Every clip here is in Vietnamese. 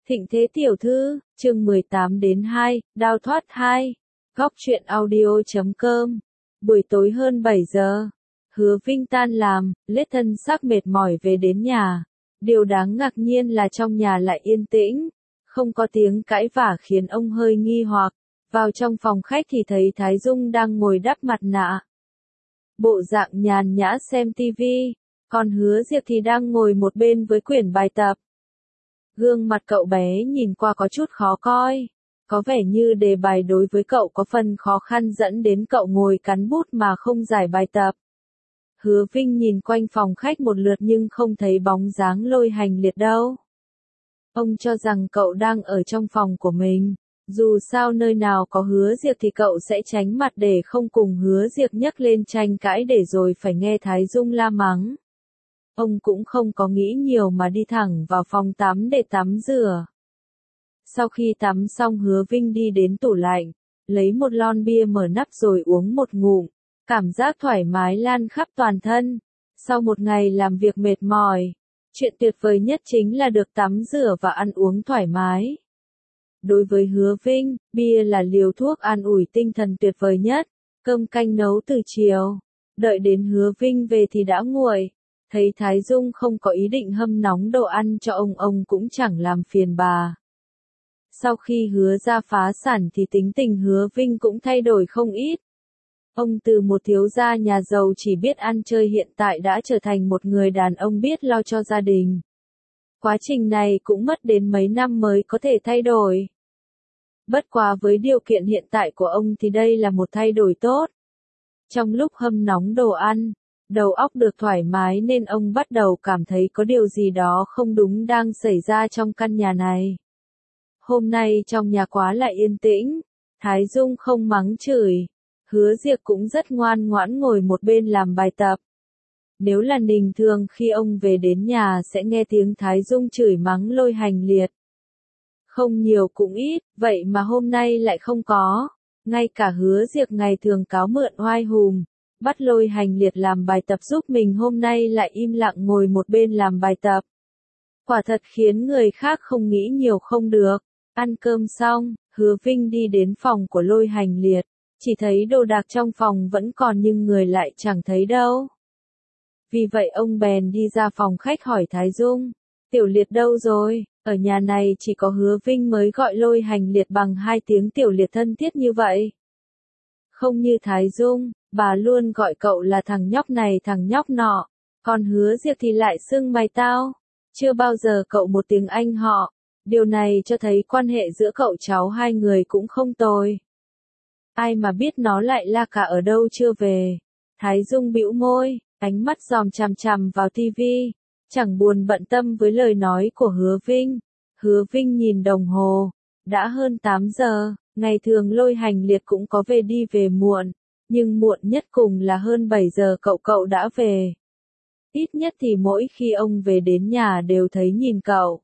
Thịnh Thế Tiểu Thư, chương 18-2, đao thoát 2. Góc truyện audio.com. Buổi tối hơn 7 giờ, Hứa Vinh tan làm, lết thân xác mệt mỏi về đến nhà. Điều đáng ngạc nhiên là trong nhà lại yên tĩnh, không có tiếng cãi vã khiến ông hơi nghi hoặc. Vào trong phòng khách thì thấy Thái Dung đang ngồi đắp mặt nạ. Bộ dạng nhàn nhã xem tivi, còn Hứa Diệp thì đang ngồi một bên với quyển bài tập. Gương mặt cậu bé nhìn qua có chút khó coi, có vẻ như đề bài đối với cậu có phần khó khăn dẫn đến cậu ngồi cắn bút mà không giải bài tập. Hứa Vinh nhìn quanh phòng khách một lượt nhưng không thấy bóng dáng Lôi Hành Liệt đâu. Ông cho rằng cậu đang ở trong phòng của mình, dù sao nơi nào có Hứa Diệp thì cậu sẽ tránh mặt để không cùng Hứa Diệp nhắc lên tranh cãi để rồi phải nghe Thái Dung la mắng. Ông cũng không có nghĩ nhiều mà đi thẳng vào phòng tắm để tắm rửa. Sau khi tắm xong Hứa Vinh đi đến tủ lạnh, lấy một lon bia mở nắp rồi uống một ngụm, cảm giác thoải mái lan khắp toàn thân. Sau một ngày làm việc mệt mỏi, chuyện tuyệt vời nhất chính là được tắm rửa và ăn uống thoải mái. Đối với Hứa Vinh, bia là liều thuốc an ủi tinh thần tuyệt vời nhất. Cơm canh nấu từ chiều, đợi đến Hứa Vinh về thì đã nguội. Thấy Thái Dung không có ý định hâm nóng đồ ăn cho ông cũng chẳng làm phiền bà. Sau khi Hứa ra phá sản thì tính tình Hứa Vinh cũng thay đổi không ít. Ông từ một thiếu gia nhà giàu chỉ biết ăn chơi hiện tại đã trở thành một người đàn ông biết lo cho gia đình. Quá trình này cũng mất đến mấy năm mới có thể thay đổi. Bất quá với điều kiện hiện tại của ông thì đây là một thay đổi tốt. Trong lúc hâm nóng đồ ăn, đầu óc được thoải mái nên ông bắt đầu cảm thấy có điều gì đó không đúng đang xảy ra trong căn nhà này. Hôm nay trong nhà quá là yên tĩnh, Thái Dung không mắng chửi, Hứa Diệp cũng rất ngoan ngoãn ngồi một bên làm bài tập. Nếu là bình thường khi ông về đến nhà sẽ nghe tiếng Thái Dung chửi mắng Lôi Hành Liệt. Không nhiều cũng ít, vậy mà hôm nay lại không có. Ngay cả Hứa Diệp ngày thường cáo mượn oai hùm, bắt Lôi Hành Liệt làm bài tập giúp mình hôm nay lại im lặng ngồi một bên làm bài tập. Quả thật khiến người khác không nghĩ nhiều không được. Ăn cơm xong, Hứa Vinh đi đến phòng của Lôi Hành Liệt, chỉ thấy đồ đạc trong phòng vẫn còn nhưng người lại chẳng thấy đâu. Vì vậy ông bèn đi ra phòng khách hỏi Thái Dung, Tiểu Liệt đâu rồi? Ở nhà này chỉ có Hứa Vinh mới gọi Lôi Hành Liệt bằng 2 tiếng Tiểu Liệt thân thiết như vậy. Không như Thái Dung, bà luôn gọi cậu là thằng nhóc này thằng nhóc nọ, còn Hứa Diệp thì lại xưng mày tao. Chưa bao giờ cậu một tiếng anh họ, điều này cho thấy quan hệ giữa cậu cháu hai người cũng không tồi. Ai mà biết nó lại la cả ở đâu chưa về. Thái Dung bĩu môi, ánh mắt dòm chằm chằm vào tivi, chẳng buồn bận tâm với lời nói của Hứa Vinh. Hứa Vinh nhìn đồng hồ, đã hơn 8 giờ, ngày thường Lôi Hành Liệt cũng có về đi về muộn, nhưng muộn nhất cùng là hơn 7 giờ cậu đã về. Ít nhất thì mỗi khi ông về đến nhà đều thấy nhìn cậu.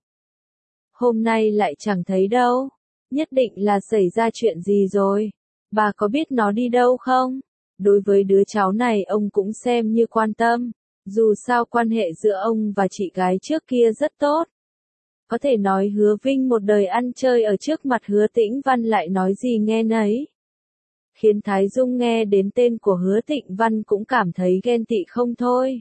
Hôm nay lại chẳng thấy đâu, nhất định là xảy ra chuyện gì rồi. Bà có biết nó đi đâu không? Đối với đứa cháu này ông cũng xem như quan tâm, dù sao quan hệ giữa ông và chị gái trước kia rất tốt. Có thể nói Hứa Vinh một đời ăn chơi ở trước mặt Hứa Tĩnh Văn lại nói gì nghe nấy. Khiến Thái Dung nghe đến tên của Hứa Tĩnh Văn cũng cảm thấy ghen tị không thôi.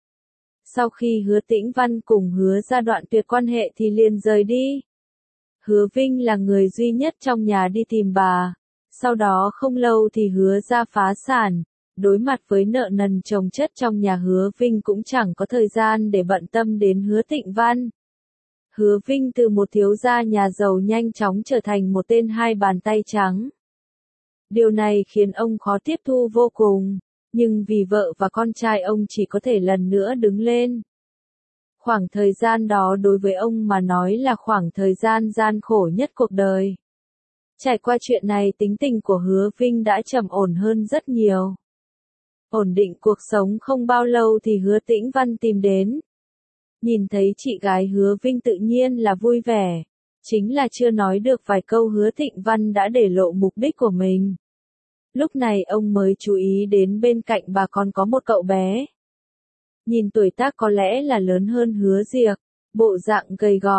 Sau khi Hứa Tĩnh Văn cùng Hứa ra đoạn tuyệt quan hệ thì liền rời đi. Hứa Vinh là người duy nhất trong nhà đi tìm bà. Sau đó không lâu thì Hứa ra phá sản, đối mặt với nợ nần chồng chất trong nhà Hứa Vinh cũng chẳng có thời gian để bận tâm đến Hứa Tĩnh Văn. Hứa Vinh từ một thiếu gia nhà giàu nhanh chóng trở thành một tên hai bàn tay trắng. Điều này khiến ông khó tiếp thu vô cùng, nhưng vì vợ và con trai ông chỉ có thể lần nữa đứng lên. Khoảng thời gian đó đối với ông mà nói là khoảng thời gian gian khổ nhất cuộc đời. Trải qua chuyện này tính tình của Hứa Vinh đã trầm ổn hơn rất nhiều. Ổn định cuộc sống không bao lâu thì Hứa Tĩnh Văn tìm đến. Nhìn thấy chị gái Hứa Vinh tự nhiên là vui vẻ. Chính là chưa nói được vài câu Hứa Tĩnh Văn đã để lộ mục đích của mình. Lúc này ông mới chú ý đến bên cạnh bà còn có một cậu bé. Nhìn tuổi tác có lẽ là lớn hơn Hứa Diệp, bộ dạng gầy gò,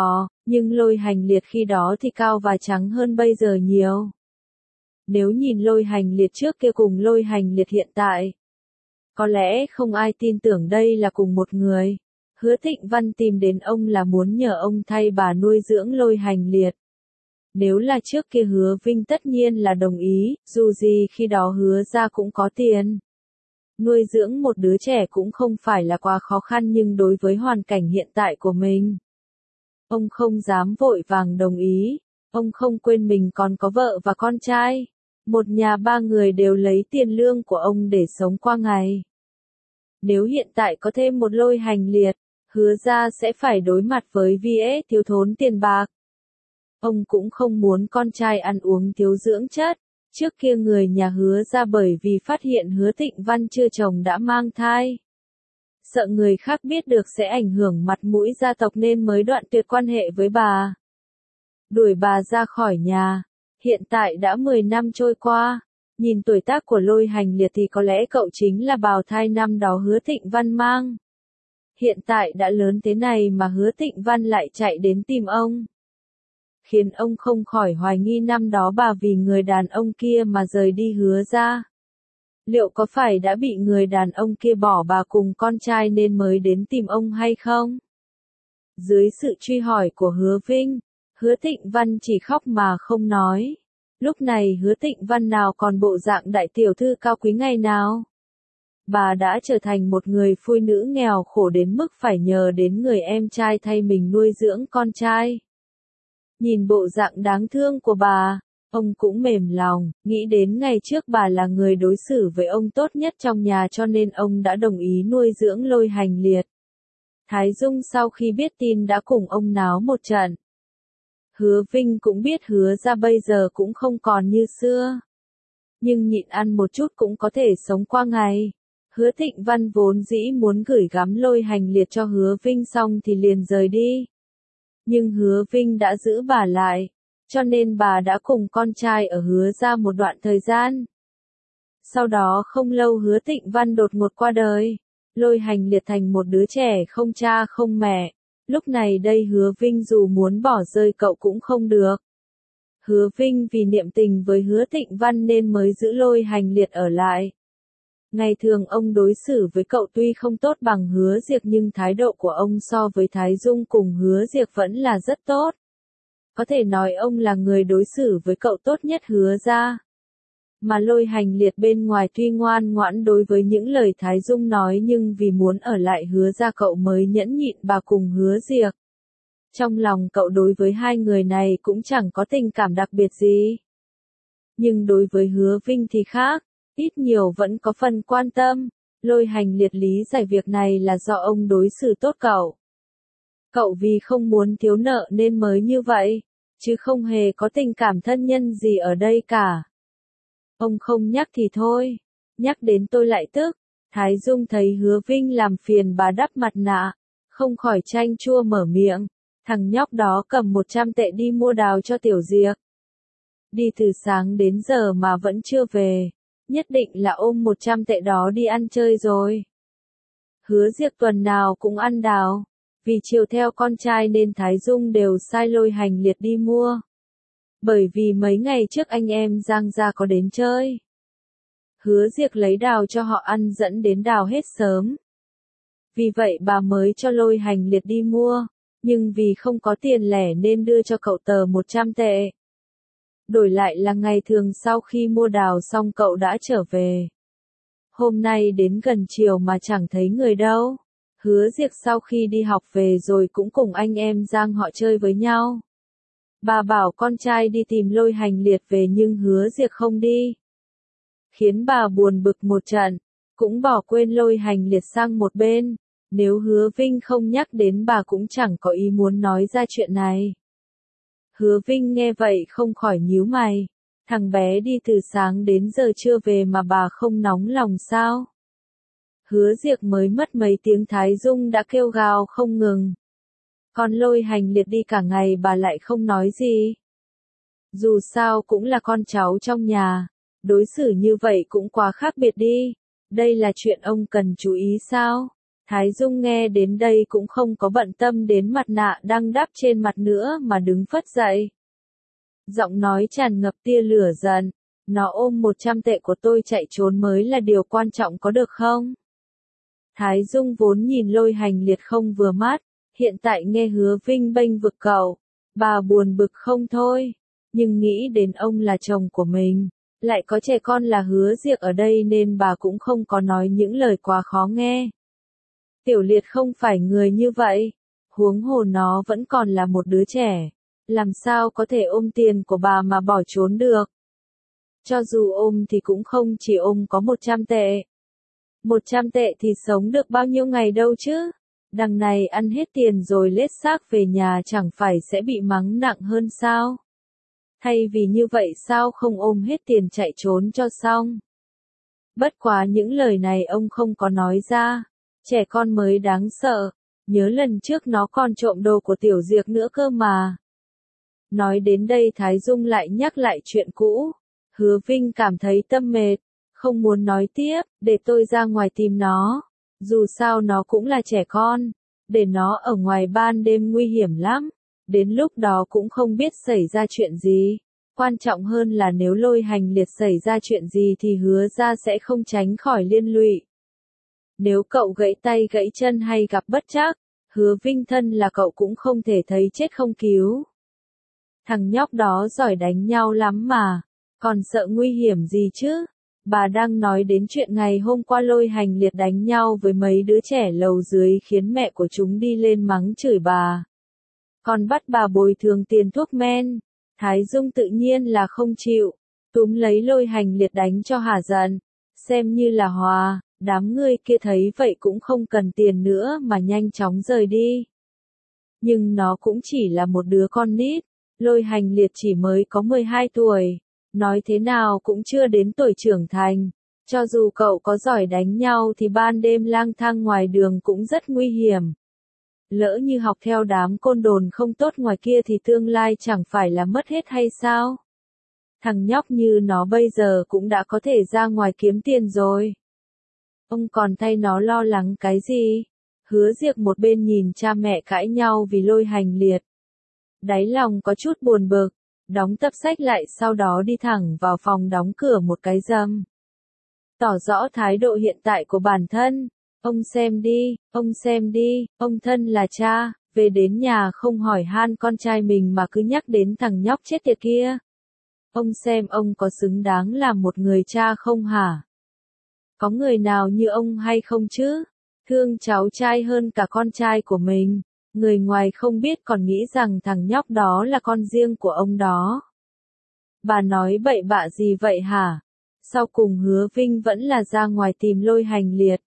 Nhưng Lôi Hành Liệt khi đó thì cao và trắng hơn bây giờ nhiều. Nếu nhìn Lôi Hành Liệt trước kia cùng Lôi Hành Liệt hiện tại, có lẽ không ai tin tưởng đây là cùng một người. Hứa Thịnh Văn tìm đến ông là muốn nhờ ông thay bà nuôi dưỡng Lôi Hành Liệt. Nếu là trước kia Hứa Vinh tất nhiên là đồng ý, dù gì khi đó Hứa ra cũng có tiền. Nuôi dưỡng một đứa trẻ cũng không phải là quá khó khăn, nhưng đối với hoàn cảnh hiện tại của mình, ông không dám vội vàng đồng ý. Ông không quên mình còn có vợ và con trai. Một nhà ba người đều lấy tiền lương của ông để sống qua ngày. Nếu hiện tại có thêm một Lôi Hành Liệt, Hứa ra sẽ phải đối mặt với việc thiếu thốn tiền bạc. Ông cũng không muốn con trai ăn uống thiếu dưỡng chất. Trước kia người nhà Hứa ra bởi vì phát hiện Hứa Thịnh Văn chưa chồng đã mang thai, sợ người khác biết được sẽ ảnh hưởng mặt mũi gia tộc nên mới đoạn tuyệt quan hệ với bà. Đuổi bà ra khỏi nhà. Hiện tại đã 10 năm trôi qua. Nhìn tuổi tác của Lôi Hành Liệt thì có lẽ cậu chính là bào thai năm đó Hứa Thịnh Văn mang. Hiện tại đã lớn thế này mà Hứa Thịnh Văn lại chạy đến tìm ông. Khiến ông không khỏi hoài nghi năm đó bà vì người đàn ông kia mà rời đi Hứa ra. Liệu có phải đã bị người đàn ông kia bỏ bà cùng con trai nên mới đến tìm ông hay không? Dưới sự truy hỏi của Hứa Vinh, Hứa Thịnh Văn chỉ khóc mà không nói. Lúc này Hứa Thịnh Văn nào còn bộ dạng đại tiểu thư cao quý ngày nào? Bà đã trở thành một người phụ nữ nghèo khổ đến mức phải nhờ đến người em trai thay mình nuôi dưỡng con trai. Nhìn bộ dạng đáng thương của bà, ông cũng mềm lòng, nghĩ đến ngày trước bà là người đối xử với ông tốt nhất trong nhà cho nên ông đã đồng ý nuôi dưỡng Lôi Hành Liệt. Thái Dung sau khi biết tin đã cùng ông náo một trận. Hứa Vinh cũng biết Hứa ra bây giờ cũng không còn như xưa. Nhưng nhịn ăn một chút cũng có thể sống qua ngày. Hứa Thịnh Văn vốn dĩ muốn gửi gắm Lôi Hành Liệt cho Hứa Vinh xong thì liền rời đi. Nhưng Hứa Vinh đã giữ bà lại, cho nên bà đã cùng con trai ở Hứa ra một đoạn thời gian. Sau đó không lâu Hứa Thịnh Văn đột ngột qua đời. Lôi Hành Liệt thành một đứa trẻ không cha không mẹ. Lúc này đây Hứa Vinh dù muốn bỏ rơi cậu cũng không được. Hứa Vinh vì niệm tình với Hứa Thịnh Văn nên mới giữ Lôi Hành Liệt ở lại. Ngày thường ông đối xử với cậu tuy không tốt bằng Hứa Diệp nhưng thái độ của ông so với Thái Dung cùng Hứa Diệp vẫn là rất tốt. Có thể nói ông là người đối xử với cậu tốt nhất Hứa ra. Mà Lôi Hành Liệt bên ngoài tuy ngoan ngoãn đối với những lời Thái Dung nói nhưng vì muốn ở lại Hứa ra cậu mới nhẫn nhịn bà cùng Hứa Diệp. Trong lòng cậu đối với hai người này cũng chẳng có tình cảm đặc biệt gì. Nhưng đối với Hứa Vinh thì khác, ít nhiều vẫn có phần quan tâm. Lôi Hành Liệt lý giải việc này là do ông đối xử tốt cậu. Cậu vì không muốn thiếu nợ nên mới như vậy, chứ không hề có tình cảm thân nhân gì ở đây cả. Ông không nhắc thì thôi, nhắc đến tôi lại tức. Thái Dung thấy Hứa Vinh làm phiền bà đắp mặt nạ, không khỏi chanh chua mở miệng. Thằng nhóc đó cầm 100 tệ đi mua đào cho Tiểu Diệp. Đi từ sáng đến giờ mà vẫn chưa về, nhất định là ôm 100 tệ đó đi ăn chơi rồi. Hứa Diệp tuần nào cũng ăn đào, vì chiều theo con trai nên Thái Dung đều sai Lôi Hành Liệt đi mua. Bởi vì mấy ngày trước anh em Giang gia có đến chơi. Hứa Diệp lấy đào cho họ ăn dẫn đến đào hết sớm. Vì vậy bà mới cho Lôi Hành Liệt đi mua, nhưng vì không có tiền lẻ nên đưa cho cậu tờ 100 tệ. Đổi lại là ngày thường sau khi mua đào xong cậu đã trở về. Hôm nay đến gần chiều mà chẳng thấy người đâu. Hứa Diệp sau khi đi học về rồi cũng cùng anh em Giang họ chơi với nhau. Bà bảo con trai đi tìm Lôi Hành Liệt về nhưng Hứa Diệp không đi. Khiến bà buồn bực một trận, cũng bỏ quên Lôi Hành Liệt sang một bên. Nếu Hứa Vinh không nhắc đến bà cũng chẳng có ý muốn nói ra chuyện này. Hứa Vinh nghe vậy không khỏi nhíu mày. Thằng bé đi từ sáng đến giờ chưa về mà bà không nóng lòng sao? Hứa Diệp mới mất mấy tiếng Thái Dung đã kêu gào không ngừng. Còn Lôi Hành Liệt đi cả ngày bà lại không nói gì. Dù sao cũng là con cháu trong nhà, đối xử như vậy cũng quá khác biệt đi. Đây là chuyện ông cần chú ý sao? Thái Dung nghe đến đây cũng không có bận tâm đến mặt nạ đang đắp trên mặt nữa mà đứng phất dậy. Giọng nói tràn ngập tia lửa giận, nó ôm 100 tệ của tôi chạy trốn mới là điều quan trọng có được không? Thái Dung vốn nhìn Lôi Hành Liệt không vừa mắt, hiện tại nghe Hứa Vinh bênh vực cậu, bà buồn bực không thôi, nhưng nghĩ đến ông là chồng của mình, lại có trẻ con là Hứa Diệc ở đây nên bà cũng không có nói những lời quá khó nghe. Tiểu Liệt không phải người như vậy, huống hồ nó vẫn còn là một đứa trẻ, làm sao có thể ôm tiền của bà mà bỏ trốn được. Cho dù ôm thì cũng không chỉ ôm có 100 tệ. 100 tệ thì sống được bao nhiêu ngày đâu chứ? Đằng này ăn hết tiền rồi lết xác về nhà chẳng phải sẽ bị mắng nặng hơn sao? Thay vì như vậy sao không ôm hết tiền chạy trốn cho xong? Bất quá những lời này ông không có nói ra. Trẻ con mới đáng sợ. Nhớ lần trước nó còn trộm đồ của Tiểu Diệc nữa cơ mà. Nói đến đây Thái Dung lại nhắc lại chuyện cũ. Hứa Vinh cảm thấy tâm mệt, không muốn nói tiếp, để tôi ra ngoài tìm nó. Dù sao nó cũng là trẻ con, để nó ở ngoài ban đêm nguy hiểm lắm. Đến lúc đó cũng không biết xảy ra chuyện gì. Quan trọng hơn là nếu Lôi Hành Liệt xảy ra chuyện gì thì Hứa ra sẽ không tránh khỏi liên lụy. Nếu cậu gãy tay gãy chân hay gặp bất trắc, Hứa Vinh thân là cậu cũng không thể thấy chết không cứu. Thằng nhóc đó giỏi đánh nhau lắm mà, còn sợ nguy hiểm gì chứ? Bà đang nói đến chuyện ngày hôm qua Lôi Hành Liệt đánh nhau với mấy đứa trẻ lầu dưới khiến mẹ của chúng đi lên mắng chửi bà. Còn bắt bà bồi thường tiền thuốc men. Thái Dung tự nhiên là không chịu, túm lấy Lôi Hành Liệt đánh cho hả giận, xem như là hòa. Đám người kia thấy vậy cũng không cần tiền nữa mà nhanh chóng rời đi. Nhưng nó cũng chỉ là một đứa con nít, Lôi Hành Liệt chỉ mới có 12 tuổi, nói thế nào cũng chưa đến tuổi trưởng thành. Cho dù cậu có giỏi đánh nhau thì ban đêm lang thang ngoài đường cũng rất nguy hiểm. Lỡ như học theo đám côn đồn không tốt ngoài kia thì tương lai chẳng phải là mất hết hay sao? Thằng nhóc như nó bây giờ cũng đã có thể ra ngoài kiếm tiền rồi. Ông còn thay nó lo lắng cái gì? Hứa Diệc một bên nhìn cha mẹ cãi nhau vì Lôi Hành Liệt. Đáy lòng có chút buồn bực, đóng tập sách lại sau đó đi thẳng vào phòng đóng cửa một cái rầm. Tỏ rõ thái độ hiện tại của bản thân. Ông xem đi, ông thân là cha, về đến nhà không hỏi han con trai mình mà cứ nhắc đến thằng nhóc chết tiệt kia. Ông xem ông có xứng đáng làm một người cha không hả? Có người nào như ông hay không chứ? Thương cháu trai hơn cả con trai của mình. Người ngoài không biết còn nghĩ rằng thằng nhóc đó là con riêng của ông đó. Bà nói bậy bạ gì vậy hả? Sau cùng Hứa Vinh vẫn là ra ngoài tìm Lôi Hành Liệt.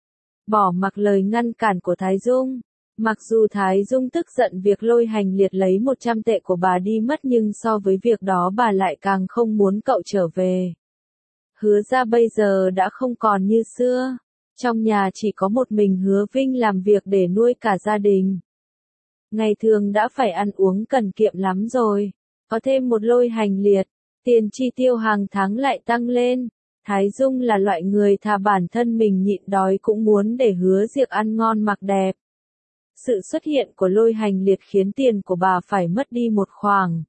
Bỏ mặc lời ngăn cản của Thái Dung. Mặc dù Thái Dung tức giận việc Lôi Hành Liệt lấy 100 tệ của bà đi mất nhưng so với việc đó bà lại càng không muốn cậu trở về. Hứa ra bây giờ đã không còn như xưa. Trong nhà chỉ có một mình Hứa Vinh làm việc để nuôi cả gia đình. Ngày thường đã phải ăn uống cần kiệm lắm rồi. Có thêm một Lôi Hành Liệt, tiền chi tiêu hàng tháng lại tăng lên. Thái Dung là loại người thà bản thân mình nhịn đói cũng muốn để Hứa Diệc ăn ngon mặc đẹp. Sự xuất hiện của Lôi Hành Liệt khiến tiền của bà phải mất đi một khoản.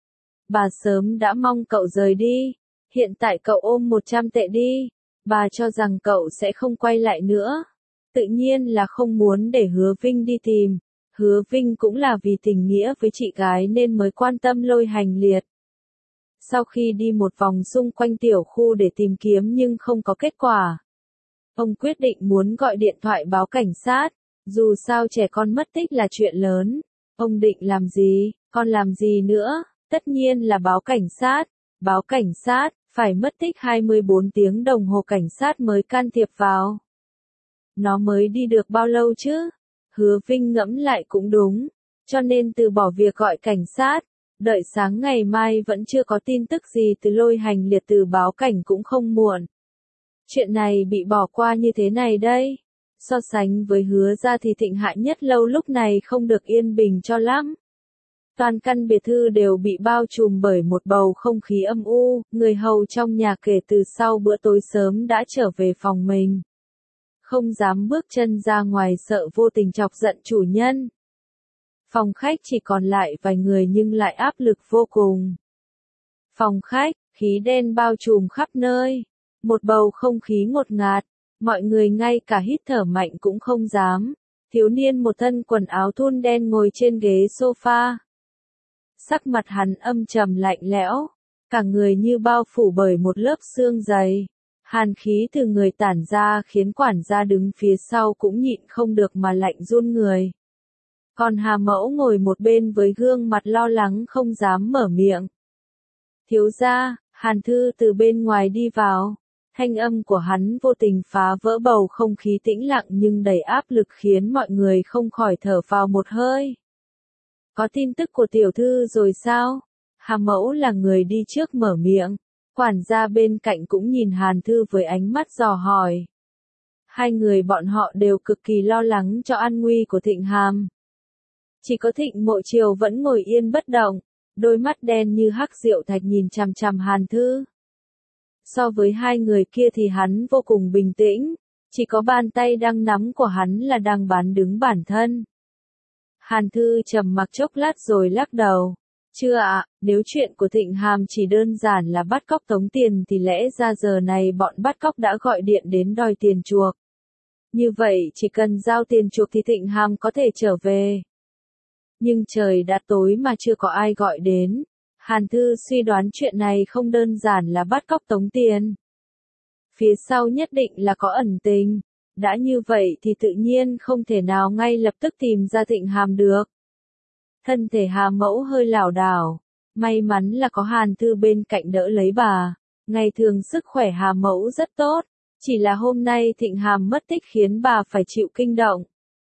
Bà sớm đã mong cậu rời đi. Hiện tại cậu ôm 100 tệ đi. Bà cho rằng cậu sẽ không quay lại nữa. Tự nhiên là không muốn để Hứa Vinh đi tìm. Hứa Vinh cũng là vì tình nghĩa với chị gái nên mới quan tâm Lôi Hành Liệt. Sau khi đi một vòng xung quanh tiểu khu để tìm kiếm nhưng không có kết quả, ông quyết định muốn gọi điện thoại báo cảnh sát. Dù sao trẻ con mất tích là chuyện lớn. Ông định làm gì, còn làm gì nữa? Tất nhiên là báo cảnh sát. Báo cảnh sát, phải mất tích 24 tiếng đồng hồ cảnh sát mới can thiệp vào. Nó mới đi được bao lâu chứ? Hứa Vinh ngẫm lại cũng đúng. Cho nên từ bỏ việc gọi cảnh sát. Đợi sáng ngày mai vẫn chưa có tin tức gì từ Lôi Hành Liệt từ báo cảnh cũng không muộn. Chuyện này bị bỏ qua như thế này đây. So sánh với Hứa ra thì Thịnh Hạ Nhất Lâu lúc này không được yên bình cho lắm. Toàn căn biệt thự đều bị bao trùm bởi một bầu không khí âm u, người hầu trong nhà kể từ sau bữa tối sớm đã trở về phòng mình. không dám bước chân ra ngoài sợ vô tình chọc giận chủ nhân. Phòng khách chỉ còn lại vài người nhưng lại áp lực vô cùng. Phòng khách, khí đen bao trùm khắp nơi, một bầu không khí ngột ngạt, mọi người ngay cả hít thở mạnh cũng không dám. Thiếu niên một thân quần áo thun đen ngồi trên ghế sofa. Sắc mặt hắn âm trầm lạnh lẽo, cả người như bao phủ bởi một lớp sương dày. Hàn khí từ người tản ra khiến quản gia đứng phía sau cũng nhịn không được mà lạnh run người. Còn Hà Mẫu ngồi một bên với gương mặt lo lắng không dám mở miệng. Thiếu gia, Hàn Thư từ bên ngoài đi vào. Thanh âm của hắn vô tình phá vỡ bầu không khí tĩnh lặng nhưng đầy áp lực khiến mọi người không khỏi thở vào một hơi. Có tin tức của tiểu thư rồi sao? Hà Mẫu là người đi trước mở miệng. Quản gia bên cạnh cũng nhìn Hàn Thư với ánh mắt dò hỏi. Hai người bọn họ đều cực kỳ lo lắng cho an nguy của Thịnh Hàm. Chỉ có Thịnh Mộ Triều vẫn ngồi yên bất động, đôi mắt đen như hắc rượu thạch nhìn chằm chằm Hàn Thư. So với hai người kia thì hắn vô cùng bình tĩnh, chỉ có bàn tay đang nắm của hắn là đang bán đứng bản thân. Hàn Thư trầm mặc chốc lát rồi lắc đầu. Chưa ạ, nếu chuyện của Thịnh Hàm chỉ đơn giản là bắt cóc tống tiền thì lẽ ra giờ này bọn bắt cóc đã gọi điện đến đòi tiền chuộc. Như vậy chỉ cần giao tiền chuộc thì Thịnh Hàm có thể trở về. Nhưng trời đã tối mà chưa có ai gọi đến. Hàn Thư suy đoán chuyện này không đơn giản là bắt cóc tống tiền. Phía sau nhất định là có ẩn tình. Đã như vậy thì tự nhiên không thể nào ngay lập tức tìm ra Thịnh Hàm được. Thân thể Hà Mẫu hơi lảo đảo. May mắn là có Hàn Thư bên cạnh đỡ lấy bà. Ngày thường sức khỏe Hà Mẫu rất tốt. Chỉ là hôm nay Thịnh Hàm mất tích khiến bà phải chịu kinh động.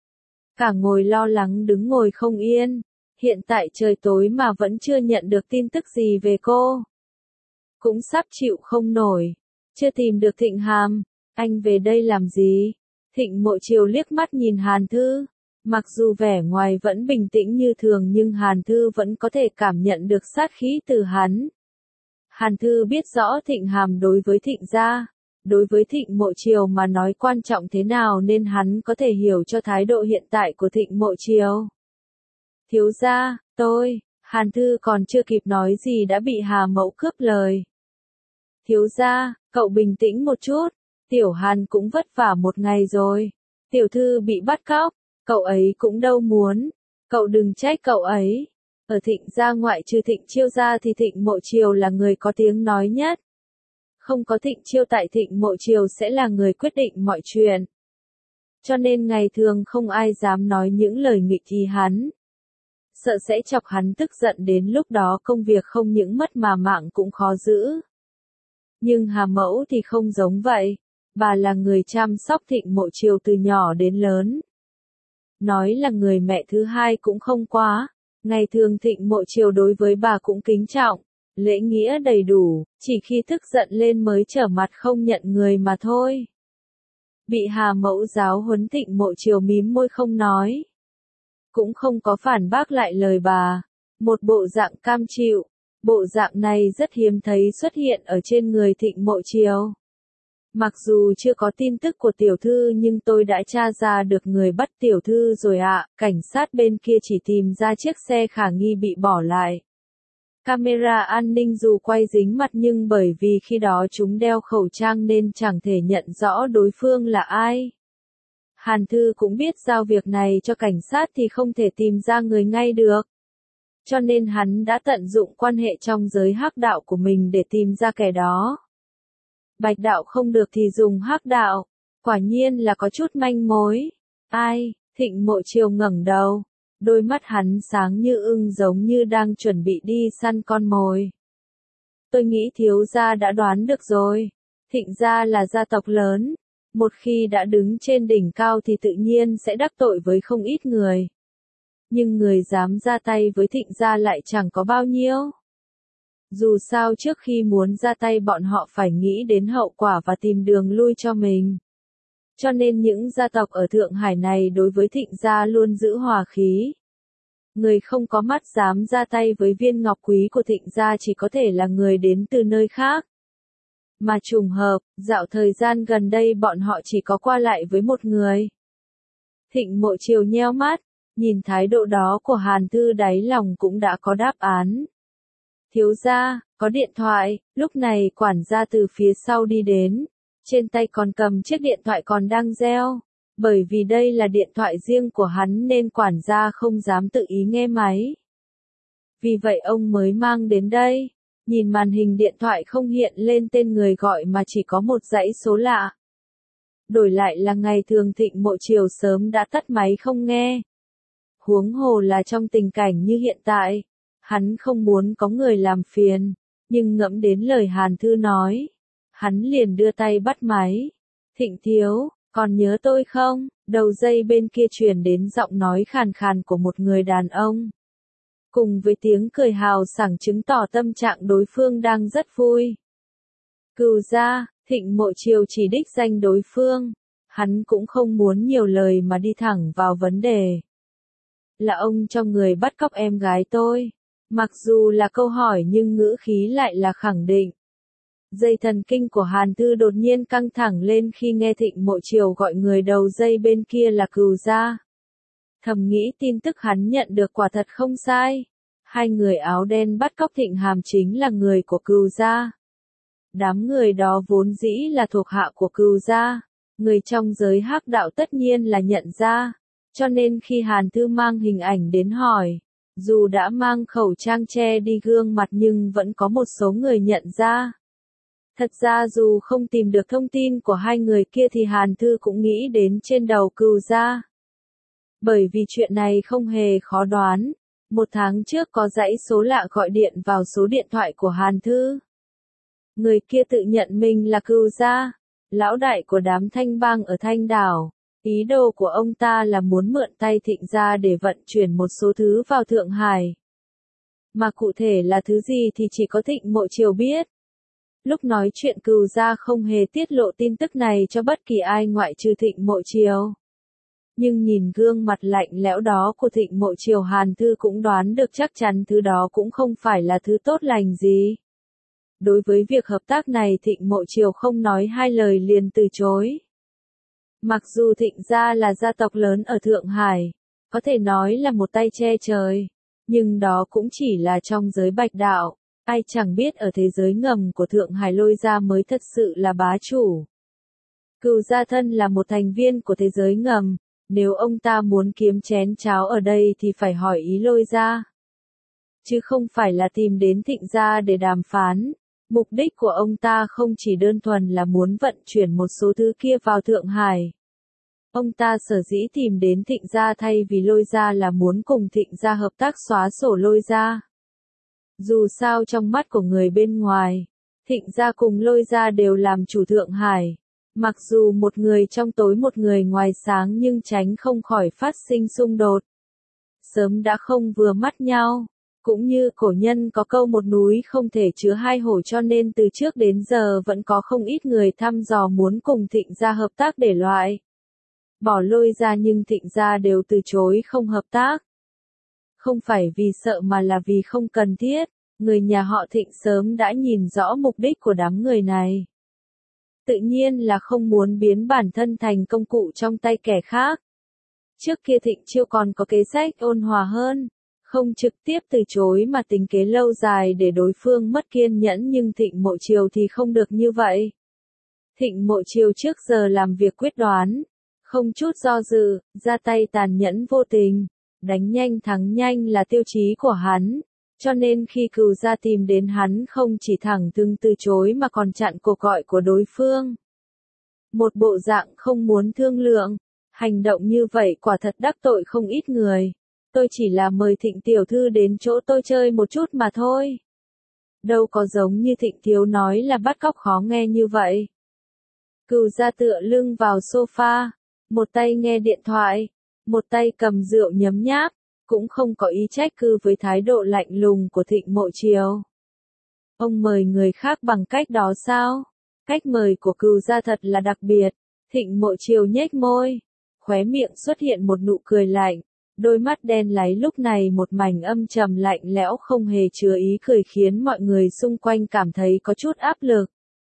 Cả ngồi lo lắng đứng ngồi không yên. Hiện tại trời tối mà vẫn chưa nhận được tin tức gì về cô. Cũng sắp chịu không nổi. Chưa tìm được Thịnh Hàm. Anh về đây làm gì? Thịnh Mộ Triều liếc mắt nhìn Hàn Thư. Mặc dù vẻ ngoài vẫn bình tĩnh như thường nhưng Hàn Thư vẫn có thể cảm nhận được sát khí từ hắn. Hàn Thư biết rõ Thịnh Hàm đối với Thịnh gia, đối với Thịnh Mộ Triều mà nói quan trọng thế nào nên hắn có thể hiểu cho thái độ hiện tại của Thịnh Mộ Triều. Thiếu gia, Hàn Thư còn chưa kịp nói gì đã bị Hà Mẫu cướp lời. Thiếu gia, cậu bình tĩnh một chút, Tiểu Hàn cũng vất vả một ngày rồi. Tiểu thư bị bắt cóc, cậu ấy cũng đâu muốn, cậu đừng trách cậu ấy. Ở Thịnh gia ngoại trừ Thịnh Chiêu gia thì Thịnh Mộ Triều là người có tiếng nói nhất. Không có Thịnh Chiêu tại Thịnh Mộ Triều sẽ là người quyết định mọi chuyện. Cho nên ngày thường không ai dám nói những lời nghịch ý hắn. Sợ sẽ chọc hắn tức giận đến lúc đó công việc không những mất mà mạng cũng khó giữ. Nhưng Hà Mẫu thì không giống vậy. Bà là người chăm sóc Thịnh Mộ Triều từ nhỏ đến lớn. Nói là người mẹ thứ hai cũng không quá. Ngày thường Thịnh Mộ Triều đối với bà cũng kính trọng, lễ nghĩa đầy đủ, chỉ khi tức giận lên mới trở mặt không nhận người mà thôi. Bị Hà Mẫu giáo huấn Thịnh Mộ Triều mím môi không nói. Cũng không có phản bác lại lời bà. Một bộ dạng cam chịu. Bộ dạng này rất hiếm thấy xuất hiện ở trên người Thịnh Mộ Triều. Mặc dù chưa có tin tức của tiểu thư nhưng tôi đã tra ra được người bắt tiểu thư rồi ạ. Cảnh sát bên kia chỉ tìm ra chiếc xe khả nghi bị bỏ lại. Camera an ninh dù quay dính mặt nhưng bởi vì khi đó chúng đeo khẩu trang nên chẳng thể nhận rõ đối phương là ai. Hàn Thư cũng biết giao việc này cho cảnh sát thì không thể tìm ra người ngay được. Cho nên hắn đã tận dụng quan hệ trong giới hắc đạo của mình để tìm ra kẻ đó. Bạch đạo không được thì dùng hắc đạo. Quả nhiên là có chút manh mối. Ai? Thịnh Mộ Triều ngẩng đầu. Đôi mắt hắn sáng như ưng giống như đang chuẩn bị đi săn con mồi. Tôi nghĩ thiếu gia đã đoán được rồi. Thịnh gia là gia tộc lớn. Một khi đã đứng trên đỉnh cao thì tự nhiên sẽ đắc tội với không ít người. Nhưng người dám ra tay với Thịnh gia lại chẳng có bao nhiêu. Dù sao trước khi muốn ra tay bọn họ phải nghĩ đến hậu quả và tìm đường lui cho mình. Cho nên những gia tộc ở Thượng Hải này đối với Thịnh gia luôn giữ hòa khí. Người không có mắt dám ra tay với viên ngọc quý của Thịnh gia chỉ có thể là người đến từ nơi khác. Mà trùng hợp, dạo thời gian gần đây bọn họ chỉ có qua lại với một người. Thịnh Mộ Chiều nheo mắt, nhìn thái độ đó của Hàn Thư đáy lòng cũng đã có đáp án. Thiếu gia, có điện thoại, lúc này quản gia từ phía sau đi đến, trên tay còn cầm chiếc điện thoại còn đang reo. Bởi vì đây là điện thoại riêng của hắn nên quản gia không dám tự ý nghe máy. Vì vậy ông mới mang đến đây. Nhìn màn hình điện thoại không hiện lên tên người gọi mà chỉ có một dãy số lạ. Đổi lại là ngày thường Thịnh Mộ Chiều sớm đã tắt máy không nghe. Huống hồ là trong tình cảnh như hiện tại, hắn không muốn có người làm phiền, nhưng ngẫm đến lời Hàn Thư nói, hắn liền đưa tay bắt máy. Thịnh thiếu, còn nhớ tôi không? Đầu dây bên kia truyền đến giọng nói khàn khàn của một người đàn ông. Cùng với tiếng cười hào sảng chứng tỏ tâm trạng đối phương đang rất vui. Cừu gia, Thịnh Mộ Chiều chỉ đích danh đối phương. Hắn cũng không muốn nhiều lời mà đi thẳng vào vấn đề. Là ông cho người bắt cóc em gái tôi. Mặc dù là câu hỏi nhưng ngữ khí lại là khẳng định. Dây thần kinh của Hàn Thư đột nhiên căng thẳng lên khi nghe Thịnh Mộ Chiều gọi người đầu dây bên kia là Cừu gia. Thầm nghĩ tin tức hắn nhận được quả thật không sai. Hai người áo đen bắt cóc Thịnh Hàm chính là người của Cừu gia. Đám người đó vốn dĩ là thuộc hạ của Cừu gia. Người trong giới hắc đạo tất nhiên là nhận ra. Cho nên khi Hàn Thư mang hình ảnh đến hỏi, dù đã mang khẩu trang che đi gương mặt nhưng vẫn có một số người nhận ra. Thật ra dù không tìm được thông tin của hai người kia thì Hàn Thư cũng nghĩ đến trên đầu Cừu gia. Bởi vì chuyện này không hề khó đoán. Một tháng trước có dãy số lạ gọi điện vào số điện thoại của Hàn Thư. Người kia tự nhận mình là Cừu gia, lão đại của đám Thanh bang ở Thanh Đảo. Ý đồ của ông ta là muốn mượn tay Thịnh gia để vận chuyển một số thứ vào Thượng Hải. Mà cụ thể là thứ gì thì chỉ có Thịnh Mộ Chiều biết. Lúc nói chuyện Cừu gia không hề tiết lộ tin tức này cho bất kỳ ai ngoại trừ Thịnh Mộ Chiều. Nhưng nhìn gương mặt lạnh lẽo đó của Thịnh Mộ Chiều, Hàn Thư cũng đoán được chắc chắn thứ đó cũng không phải là thứ tốt lành gì. Đối với việc hợp tác này Thịnh Mộ Chiều không nói hai lời liền từ chối. Mặc dù Thịnh gia là gia tộc lớn ở Thượng Hải, có thể nói là một tay che trời, nhưng đó cũng chỉ là trong giới bạch đạo, ai chẳng biết ở thế giới ngầm của Thượng Hải Lôi gia mới thật sự là bá chủ. Cừu gia thân là một thành viên của thế giới ngầm, nếu ông ta muốn kiếm chén cháo ở đây thì phải hỏi ý Lôi gia, chứ không phải là tìm đến Thịnh gia để đàm phán. Mục đích của ông ta không chỉ đơn thuần là muốn vận chuyển một số thứ kia vào Thượng Hải. Ông ta sở dĩ tìm đến Thịnh gia thay vì Lôi gia là muốn cùng Thịnh gia hợp tác xóa sổ Lôi gia. Dù sao trong mắt của người bên ngoài, Thịnh gia cùng Lôi gia đều làm chủ Thượng Hải. Mặc dù một người trong tối một người ngoài sáng nhưng tránh không khỏi phát sinh xung đột. Sớm đã không vừa mắt nhau. Cũng như cổ nhân có câu một núi không thể chứa hai hổ, cho nên từ trước đến giờ vẫn có không ít người thăm dò muốn cùng Thịnh gia hợp tác để loại bỏ Lôi gia, nhưng Thịnh gia đều từ chối không hợp tác. Không phải vì sợ mà là vì không cần thiết. Người nhà họ Thịnh sớm đã nhìn rõ mục đích của đám người này. Tự nhiên là không muốn biến bản thân thành công cụ trong tay kẻ khác. Trước kia Thịnh Chiêu còn có kế sách ôn hòa hơn. Không trực tiếp từ chối mà tính kế lâu dài để đối phương mất kiên nhẫn, nhưng Thịnh Mộ Chiều thì không được như vậy. Thịnh Mộ Chiều trước giờ làm việc quyết đoán, không chút do dự, ra tay tàn nhẫn vô tình, đánh nhanh thắng nhanh là tiêu chí của hắn, cho nên khi Cừu gia tìm đến hắn không chỉ thẳng thừng từ chối mà còn chặn cuộc gọi của đối phương. Một bộ dạng không muốn thương lượng, hành động như vậy quả thật đắc tội không ít người. Tôi chỉ là mời Thịnh tiểu thư đến chỗ tôi chơi một chút mà thôi. Đâu có giống như Thịnh thiếu nói là bắt cóc khó nghe như vậy. Cừu gia tựa lưng vào sofa, một tay nghe điện thoại, một tay cầm rượu nhấm nháp, cũng không có ý trách cứ với thái độ lạnh lùng của Thịnh Mộ Chiều. Ông mời người khác bằng cách đó sao? Cách mời của Cừu gia thật là đặc biệt. Thịnh Mộ Chiều nhếch môi, khóe miệng xuất hiện một nụ cười lạnh. Đôi mắt đen láy lúc này một mảnh âm trầm lạnh lẽo không hề chứa ý cười khiến mọi người xung quanh cảm thấy có chút áp lực.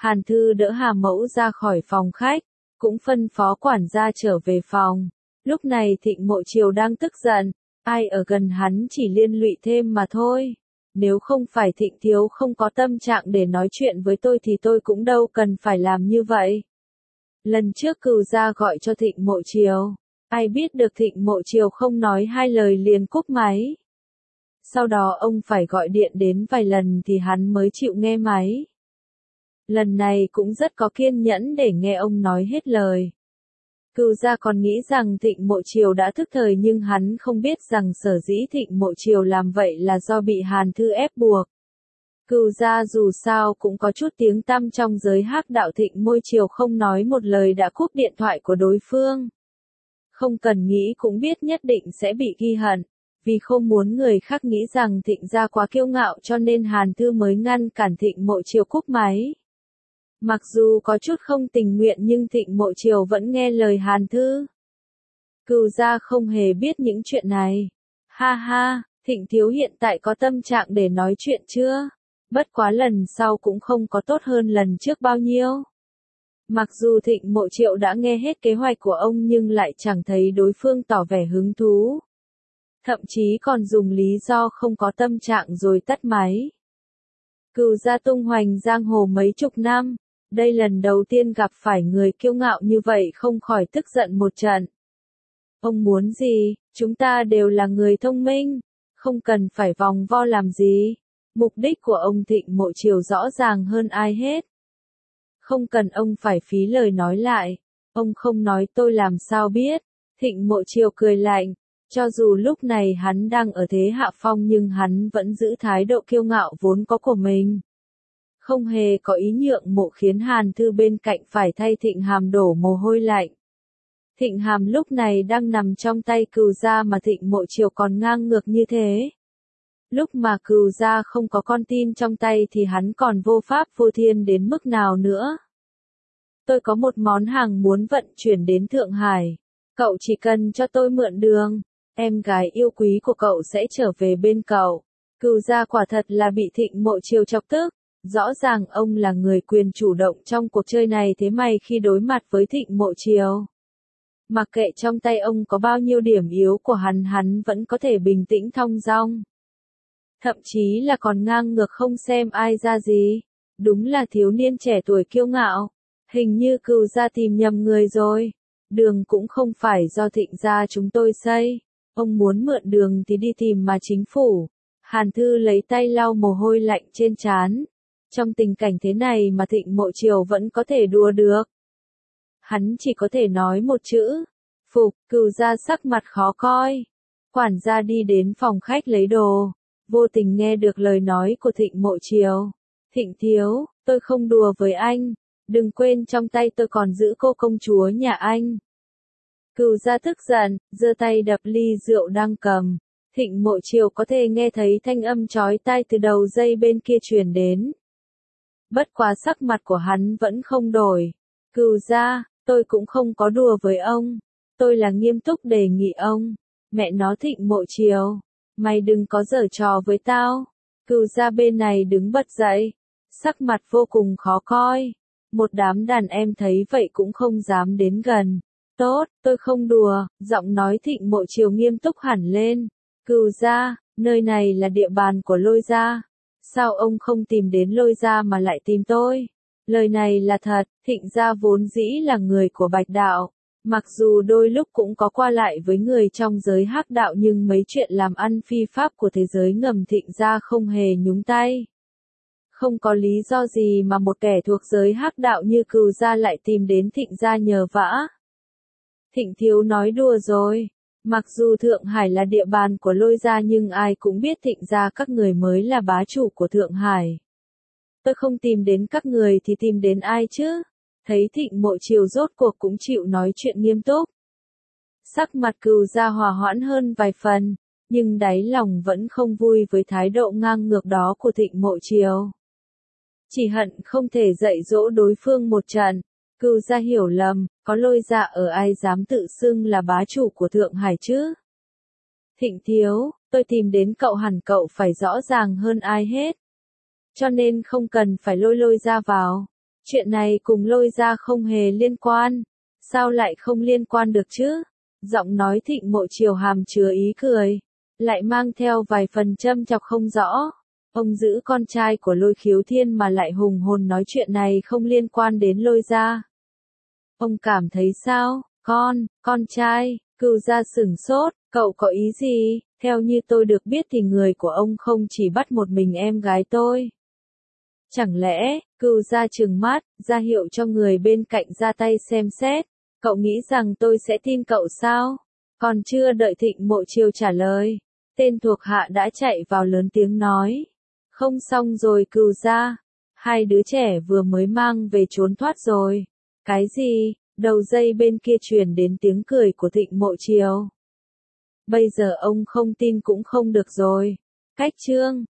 Hàn Thư đỡ Hà Mẫu ra khỏi phòng khách, cũng phân phó quản gia trở về phòng. Lúc này Thịnh Mộ Chiều đang tức giận, ai ở gần hắn chỉ liên lụy thêm mà thôi. Nếu không phải Thịnh thiếu không có tâm trạng để nói chuyện với tôi thì tôi cũng đâu cần phải làm như vậy. Lần trước Cửu gia gọi cho Thịnh Mộ Chiều, ai biết được Thịnh Mộ Chiều không nói hai lời liền cúp máy. Sau đó ông phải gọi điện đến vài lần thì hắn mới chịu nghe máy. Lần này cũng rất có kiên nhẫn để nghe ông nói hết lời. Cửu gia còn nghĩ rằng Thịnh Mộ Chiều đã thức thời nhưng hắn không biết rằng sở dĩ Thịnh Mộ Chiều làm vậy là do bị Hàn Thư ép buộc. Cửu gia dù sao cũng có chút tiếng tăm trong giới hắc đạo. Thịnh Mộ Chiều không nói một lời đã cúp điện thoại của đối phương. Không cần nghĩ cũng biết nhất định sẽ bị ghi hận. Vì không muốn người khác nghĩ rằng Thịnh gia quá kiêu ngạo cho nên Hàn Thư mới ngăn cản Thịnh Mộ Chiều cúp máy. Mặc dù có chút không tình nguyện nhưng Thịnh Mộ Chiều vẫn nghe lời Hàn Thư. Cửu gia không hề biết những chuyện này. Ha ha, Thịnh thiếu hiện tại có tâm trạng để nói chuyện chưa? Bất quá lần sau cũng không có tốt hơn lần trước bao nhiêu. Mặc dù Thịnh Mộ Chiều đã nghe hết kế hoạch của ông nhưng lại chẳng thấy đối phương tỏ vẻ hứng thú. Thậm chí còn dùng lý do không có tâm trạng rồi tắt máy. Cửu gia tung hoành giang hồ mấy chục năm. Đây lần đầu tiên gặp phải người kiêu ngạo như vậy không khỏi tức giận một trận. Ông muốn gì? Chúng ta đều là người thông minh. Không cần phải vòng vo làm gì. Mục đích của ông Thịnh Mộ Chiều rõ ràng hơn ai hết. Không cần ông phải phí lời nói lại. Ông không nói tôi làm sao biết. Thịnh Mộ Chiều cười lạnh. Cho dù lúc này hắn đang ở thế hạ phong nhưng hắn vẫn giữ thái độ kiêu ngạo vốn có của mình. Không hề có ý nhượng bộ khiến Hàn Thư bên cạnh phải thay Thịnh Hàm đổ mồ hôi lạnh. Thịnh Hàm lúc này đang nằm trong tay Cửu gia mà Thịnh Mộ Chiều còn ngang ngược như thế. Lúc mà Cửu gia không có con tin trong tay thì hắn còn vô pháp vô thiên đến mức nào nữa. Tôi có một món hàng muốn vận chuyển đến Thượng Hải. Cậu chỉ cần cho tôi mượn đường. Em gái yêu quý của cậu sẽ trở về bên cậu. Cửu gia quả thật là bị Thịnh Mộ Chiều chọc tức. Rõ ràng ông là người quyền chủ động trong cuộc chơi này thế mà khi đối mặt với Thịnh Mộ Chiều. Mặc kệ trong tay ông có bao nhiêu điểm yếu của hắn vẫn có thể bình tĩnh thong dong. Thậm chí là còn ngang ngược không xem ai ra gì. Đúng là thiếu niên trẻ tuổi kiêu ngạo. Hình như Cửu gia tìm nhầm người rồi. Đường cũng không phải do Thịnh gia chúng tôi xây. Ông muốn mượn đường thì đi tìm mà chính phủ. Hàn Thư lấy tay lau mồ hôi lạnh trên trán. Trong tình cảnh thế này mà Thịnh Mộ Chiều vẫn có thể đùa được. Hắn chỉ có thể nói một chữ. Phục. Cửu gia sắc mặt khó coi. Quản gia đi đến phòng khách lấy đồ. Vô tình nghe được lời nói của Thịnh Mộ Chiều. Thịnh thiếu, tôi không đùa với anh. Đừng quên trong tay tôi còn giữ cô công chúa nhà anh. Cửu gia tức giận, giơ tay đập ly rượu đang cầm. Thịnh Mộ Chiều có thể nghe thấy thanh âm chói tai từ đầu dây bên kia truyền đến. Bất quá sắc mặt của hắn vẫn không đổi. Cửu gia, tôi cũng không có đùa với ông. Tôi là nghiêm túc đề nghị ông. Mẹ nó Thịnh Mộ Chiều. Mày đừng có giở trò với tao. Cửu gia bên này đứng bật dậy. Sắc mặt vô cùng khó coi. Một đám đàn em thấy vậy cũng không dám đến gần. Tốt, tôi không đùa. Giọng nói Thịnh Mộ Chiều nghiêm túc hẳn lên. Cửu gia, nơi này là địa bàn của Lôi gia. Sao ông không tìm đến Lôi gia mà lại tìm tôi? Lời này là thật, Thịnh gia vốn dĩ là người của Bạch đạo. Mặc dù đôi lúc cũng có qua lại với người trong giới hắc đạo nhưng mấy chuyện làm ăn phi pháp của thế giới ngầm Thịnh gia không hề nhúng tay. Không có lý do gì mà một kẻ thuộc giới hắc đạo như Cửu gia lại tìm đến Thịnh gia nhờ vả. Thịnh thiếu nói đùa rồi. Mặc dù Thượng Hải là địa bàn của Lôi gia nhưng ai cũng biết Thịnh gia các người mới là bá chủ của Thượng Hải. Tôi không tìm đến các người thì tìm đến ai chứ? Thấy Thịnh Mộ Chiều rốt cuộc cũng chịu nói chuyện nghiêm túc. Sắc mặt Cửu gia hòa hoãn hơn vài phần, nhưng đáy lòng vẫn không vui với thái độ ngang ngược đó của Thịnh Mộ Chiều. Chỉ hận không thể dạy dỗ đối phương một trận. Cửu gia hiểu lầm, có Lôi gia ở ai dám tự xưng là bá chủ của Thượng Hải chứ? Thịnh thiếu, tôi tìm đến cậu hẳn cậu phải rõ ràng hơn ai hết. Cho nên không cần phải lôi Lôi gia vào. Chuyện này cùng Lôi gia không hề liên quan. Sao lại không liên quan được chứ? Giọng nói Thịnh Mộ Chiều hàm chứa ý cười, lại mang theo vài phần châm chọc không rõ. Ông giữ con trai của Lôi Khiếu Thiên mà lại hùng hồn nói chuyện này không liên quan đến Lôi gia. Ông cảm thấy sao? Con trai, Cửu gia sửng sốt, cậu có ý gì? Theo như tôi được biết thì người của ông không chỉ bắt một mình em gái tôi. Chẳng lẽ, Cửu gia trừng mắt, ra hiệu cho người bên cạnh ra tay xem xét. Cậu nghĩ rằng tôi sẽ tin cậu sao? Còn chưa đợi Thịnh Mộ Chiều trả lời, tên thuộc hạ đã chạy vào lớn tiếng nói. Không xong rồi Cửu gia, hai đứa trẻ vừa mới mang về trốn thoát rồi. Cái gì? Đầu dây bên kia truyền đến tiếng cười của Thịnh Mộ Chiều. Bây giờ ông không tin cũng không được rồi. Cách chương